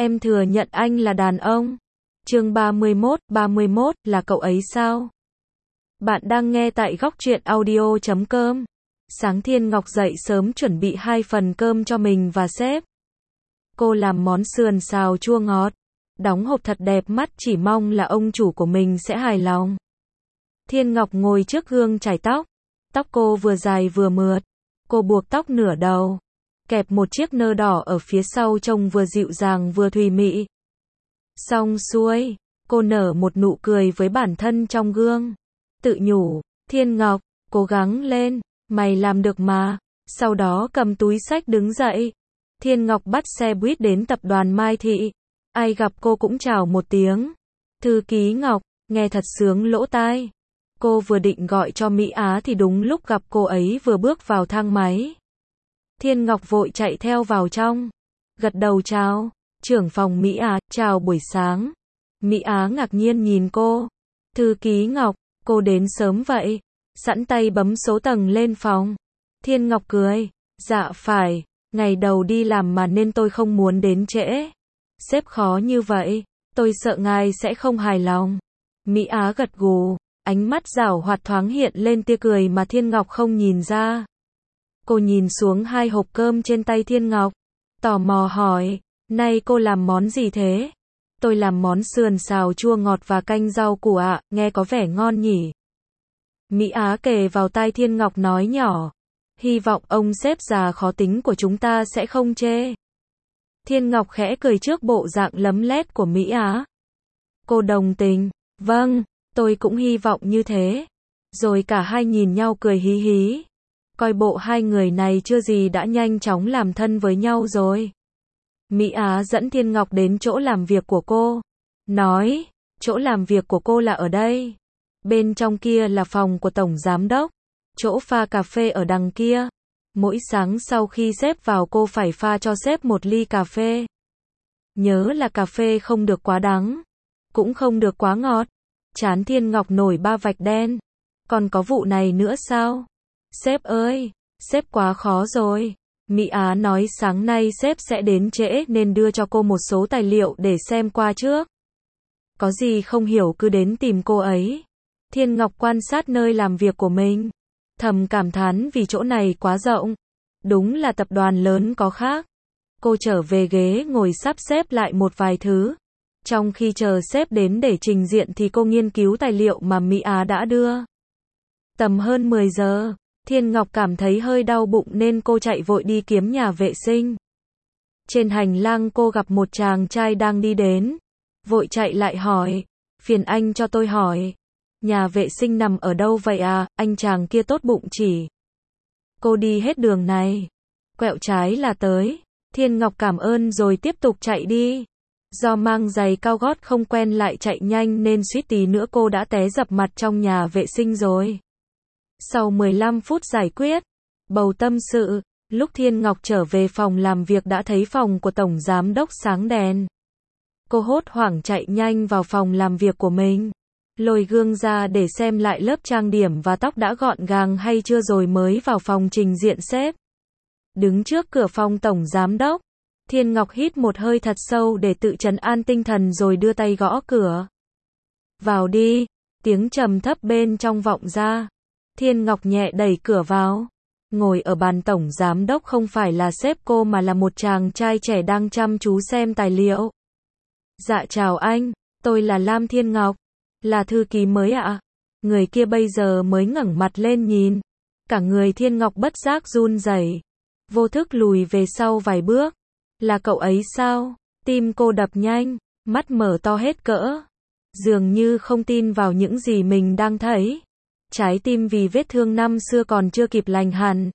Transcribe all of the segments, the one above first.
Em thừa nhận anh là đàn ông. Chương 31 là cậu ấy sao? Bạn đang nghe tại góc truyện audio.com. Sáng Thiên Ngọc dậy sớm chuẩn bị 2 phần cơm cho mình và sếp. Cô làm món sườn xào chua ngọt, đóng hộp thật đẹp mắt, chỉ mong là ông chủ của mình sẽ hài lòng. Thiên Ngọc ngồi trước gương chải tóc. Tóc cô vừa dài vừa mượt. Cô buộc tóc nửa đầu, kẹp một chiếc nơ đỏ ở phía sau trông vừa dịu dàng vừa thùy mị. Xong xuôi, cô nở một nụ cười với bản thân trong gương. Tự nhủ, Thiên Ngọc, cố gắng lên, mày làm được mà. Sau đó cầm túi xách đứng dậy. Thiên Ngọc bắt xe buýt đến tập đoàn Mai Thị. Ai gặp cô cũng chào một tiếng. Thư ký Ngọc, nghe thật sướng lỗ tai. Cô vừa định gọi cho Mỹ Á thì đúng lúc gặp cô ấy vừa bước vào thang máy. Thiên Ngọc vội chạy theo vào trong, gật đầu chào, trưởng phòng Mỹ Á, chào buổi sáng. Mỹ Á ngạc nhiên nhìn cô. Thư ký Ngọc, cô đến sớm vậy? Sẵn tay bấm số tầng lên phòng. Thiên Ngọc cười, dạ phải, ngày đầu đi làm mà nên tôi không muốn đến trễ. Sếp khó như vậy, tôi sợ ngài sẽ không hài lòng. Mỹ Á gật gù, ánh mắt giảo hoạt thoáng hiện lên tia cười mà Thiên Ngọc không nhìn ra. Cô nhìn xuống 2 hộp cơm trên tay Thiên Ngọc, tò mò hỏi, nay cô làm món gì thế? Tôi làm món sườn xào chua ngọt và canh rau củ ạ, nghe có vẻ ngon nhỉ? Mỹ Á kề vào tai Thiên Ngọc nói nhỏ, hy vọng ông sếp già khó tính của chúng ta sẽ không chê. Thiên Ngọc khẽ cười trước bộ dạng lấm lét của Mỹ Á. Cô đồng tình, vâng, tôi cũng hy vọng như thế. Rồi cả hai nhìn nhau cười hí hí. Coi bộ hai người này chưa gì đã nhanh chóng làm thân với nhau rồi. Mỹ Á dẫn Thiên Ngọc đến chỗ làm việc của cô. Nói, chỗ làm việc của cô là ở đây. Bên trong kia là phòng của tổng giám đốc. Chỗ pha cà phê ở đằng kia. Mỗi sáng sau khi sếp vào cô phải pha cho sếp một ly cà phê. Nhớ là cà phê không được quá đắng, cũng không được quá ngọt. Trán Thiên Ngọc nổi 3 vạch đen. Còn có vụ này nữa sao? Sếp ơi, sếp quá khó rồi. Mỹ Á nói sáng nay sếp sẽ đến trễ nên đưa cho cô một số tài liệu để xem qua trước. Có gì không hiểu cứ đến tìm cô ấy. Thiên Ngọc quan sát nơi làm việc của mình, thầm cảm thán vì chỗ này quá rộng. Đúng là tập đoàn lớn có khác. Cô trở về ghế ngồi sắp xếp lại một vài thứ. Trong khi chờ sếp đến để trình diện thì cô nghiên cứu tài liệu mà Mỹ Á đã đưa. Tầm hơn 10 giờ, Thiên Ngọc cảm thấy hơi đau bụng nên cô chạy vội đi kiếm nhà vệ sinh. Trên hành lang cô gặp một chàng trai đang đi đến. Vội chạy lại hỏi, phiền anh cho tôi hỏi, nhà vệ sinh nằm ở đâu vậy à? Anh chàng kia tốt bụng chỉ. Cô đi hết đường này, quẹo trái là tới. Thiên Ngọc cảm ơn rồi tiếp tục chạy đi. Do mang giày cao gót không quen lại chạy nhanh nên suýt tí nữa cô đã té dập mặt trong nhà vệ sinh rồi. Sau 15 phút giải quyết bầu tâm sự, lúc Thiên Ngọc trở về phòng làm việc đã thấy phòng của tổng giám đốc sáng đèn. Cô hốt hoảng chạy nhanh vào phòng làm việc của mình, lôi gương ra để xem lại lớp trang điểm và tóc đã gọn gàng hay chưa rồi mới vào phòng trình diện sếp. Đứng trước cửa phòng tổng giám đốc, Thiên Ngọc hít một hơi thật sâu để tự trấn an tinh thần rồi đưa tay gõ cửa. Vào đi, tiếng trầm thấp bên trong vọng ra. Thiên Ngọc nhẹ đẩy cửa vào. Ngồi ở bàn tổng giám đốc không phải là sếp cô mà là một chàng trai trẻ đang chăm chú xem tài liệu. Dạ chào anh, tôi là Lam Thiên Ngọc, là thư ký mới ạ. Người kia bây giờ mới ngẩng mặt lên nhìn. Cả người Thiên Ngọc bất giác run rẩy, vô thức lùi về sau vài bước. Là cậu ấy sao? Tim cô đập nhanh, mắt mở to hết cỡ. Dường như không tin vào những gì mình đang thấy. Trái tim vì vết thương năm xưa còn chưa kịp lành hẳn,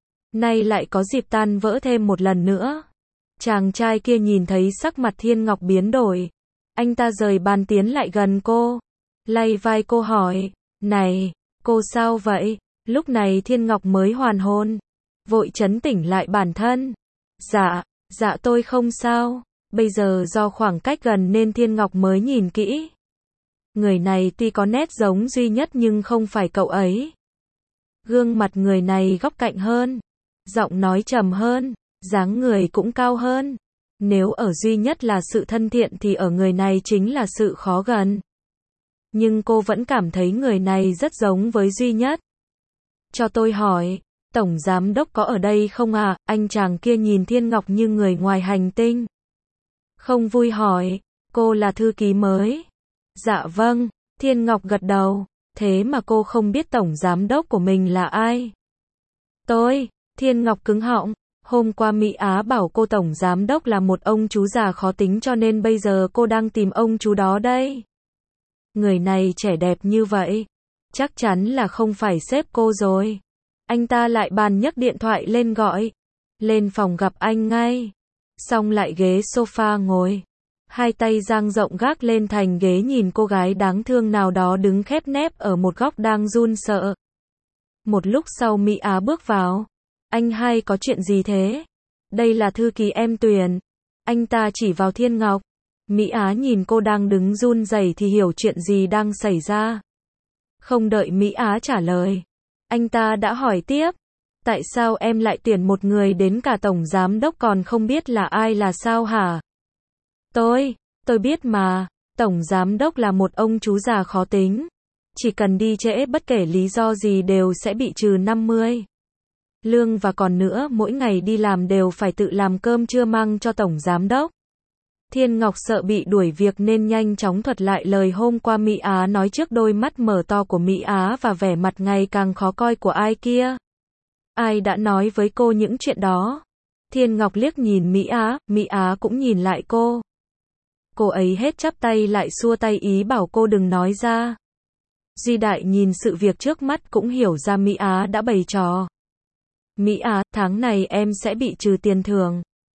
nay lại có dịp tan vỡ thêm một lần nữa. Chàng trai kia nhìn thấy sắc mặt Thiên Ngọc biến đổi. Anh ta rời bàn tiến lại gần cô, lay vai cô hỏi, này, cô sao vậy? Lúc này Thiên Ngọc mới hoàn hồn, vội trấn tĩnh lại bản thân. Dạ tôi không sao. Bây giờ do khoảng cách gần nên Thiên Ngọc mới nhìn kỹ. Người này tuy có nét giống duy nhất nhưng không phải cậu ấy. Gương mặt người này góc cạnh hơn, giọng nói trầm hơn, dáng người cũng cao hơn. Nếu ở duy nhất là sự thân thiện thì ở người này chính là sự khó gần. Nhưng cô vẫn cảm thấy người này rất giống với duy nhất. Cho tôi hỏi, Tổng Giám Đốc có ở đây không à? Anh chàng kia nhìn Thiên Ngọc như người ngoài hành tinh. Không vui hỏi, cô là thư ký mới. Dạ vâng, Thiên Ngọc gật đầu. Thế mà cô không biết Tổng Giám Đốc của mình là ai? Tôi, Thiên Ngọc cứng họng. Hôm qua Mỹ Á bảo cô Tổng Giám Đốc là một ông chú già khó tính cho nên bây giờ cô đang tìm ông chú đó đây. Người này trẻ đẹp như vậy. Chắc chắn là không phải sếp cô rồi. Anh ta lại bàn nhấc điện thoại lên gọi. Lên phòng gặp anh ngay. Xong lại ghế sofa ngồi. Hai tay dang rộng gác lên thành ghế nhìn cô gái đáng thương nào đó đứng khép nép ở một góc đang run sợ. Một lúc sau Mỹ Á bước vào. Anh hai có chuyện gì thế? Đây là thư ký em tuyển. Anh ta chỉ vào Thiên Ngọc. Mỹ Á nhìn cô đang đứng run rẩy thì hiểu chuyện gì đang xảy ra. Không đợi Mỹ Á trả lời. Anh ta đã hỏi tiếp. Tại sao em lại tuyển một người đến cả Tổng Giám Đốc còn không biết là ai là sao hả? Tôi biết mà. Tổng Giám Đốc là một ông chú già khó tính. Chỉ cần đi trễ bất kể lý do gì đều sẽ bị trừ 50 lương và còn nữa mỗi ngày đi làm đều phải tự làm cơm trưa mang cho Tổng Giám Đốc. Thiên Ngọc sợ bị đuổi việc nên nhanh chóng thuật lại lời hôm qua Mỹ Á nói trước đôi mắt mở to của Mỹ Á và vẻ mặt ngày càng khó coi của ai kia. Ai đã nói với cô những chuyện đó? Thiên Ngọc liếc nhìn Mỹ Á cũng nhìn lại cô. Cô ấy hết chắp tay lại xua tay ý bảo cô đừng nói ra. Duy Đại nhìn sự việc trước mắt cũng hiểu ra Mỹ Á đã bày trò. Mỹ Á, tháng này em sẽ bị trừ tiền thưởng.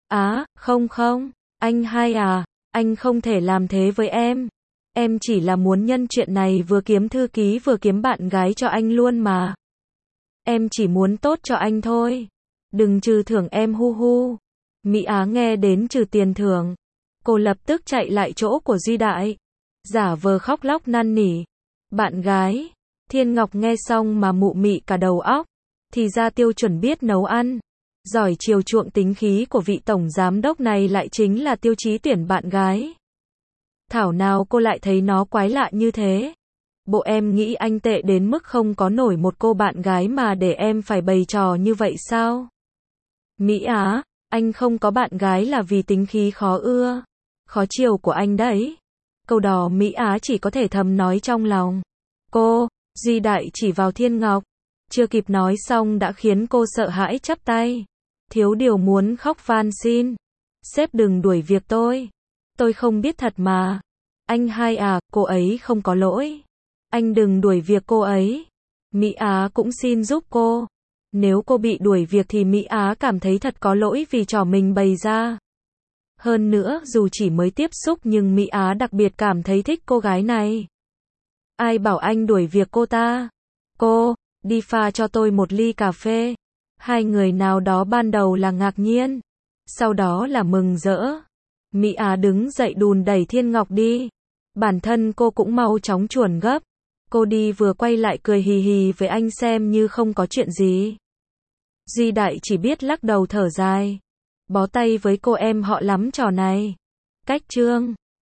Không, anh hai à, anh không thể làm thế với em. Em chỉ là muốn nhân chuyện này vừa kiếm thư ký vừa kiếm bạn gái cho anh luôn mà. Em chỉ muốn tốt cho anh thôi. Đừng trừ thưởng em hu hu. Mỹ Á nghe đến trừ tiền thưởng. Cô lập tức chạy lại chỗ của Duy Đại. Giả vờ khóc lóc năn nỉ. Bạn gái. Thiên Ngọc nghe xong mà mụ mị cả đầu óc. Thì ra tiêu chuẩn biết nấu ăn. Giỏi chiều chuộng tính khí của vị Tổng Giám Đốc này lại chính là tiêu chí tuyển bạn gái. Thảo nào cô lại thấy nó quái lạ như thế. Bộ em nghĩ anh tệ đến mức không có nổi một cô bạn gái mà để em phải bày trò như vậy sao? Mỹ Á, anh không có bạn gái là vì tính khí khó ưa, khó chiều của anh đấy. Câu đó Mỹ Á chỉ có thể thầm nói trong lòng. Cô, Duy Đại chỉ vào Thiên Ngọc. Chưa kịp nói xong đã khiến cô sợ hãi chắp tay. Thiếu điều muốn khóc van xin. Sếp đừng đuổi việc tôi. Tôi không biết thật mà. Anh hai à, cô ấy không có lỗi. Anh đừng đuổi việc cô ấy. Mỹ Á cũng xin giúp cô. Nếu cô bị đuổi việc thì Mỹ Á cảm thấy thật có lỗi vì trò mình bày ra. Hơn nữa, dù chỉ mới tiếp xúc nhưng Mỹ Á đặc biệt cảm thấy thích cô gái này. Ai bảo anh đuổi việc cô ta? Cô, đi pha cho tôi một ly cà phê. Hai người nào đó ban đầu là ngạc nhiên. Sau đó là mừng rỡ. Mỹ Á đứng dậy đùn đẩy Thiên Ngọc đi. Bản thân cô cũng mau chóng chuồn gấp. Cô đi vừa quay lại cười hì hì với anh xem như không có chuyện gì. Duy Đại chỉ biết lắc đầu thở dài. Bó tay với cô em họ lắm trò này. Cách chương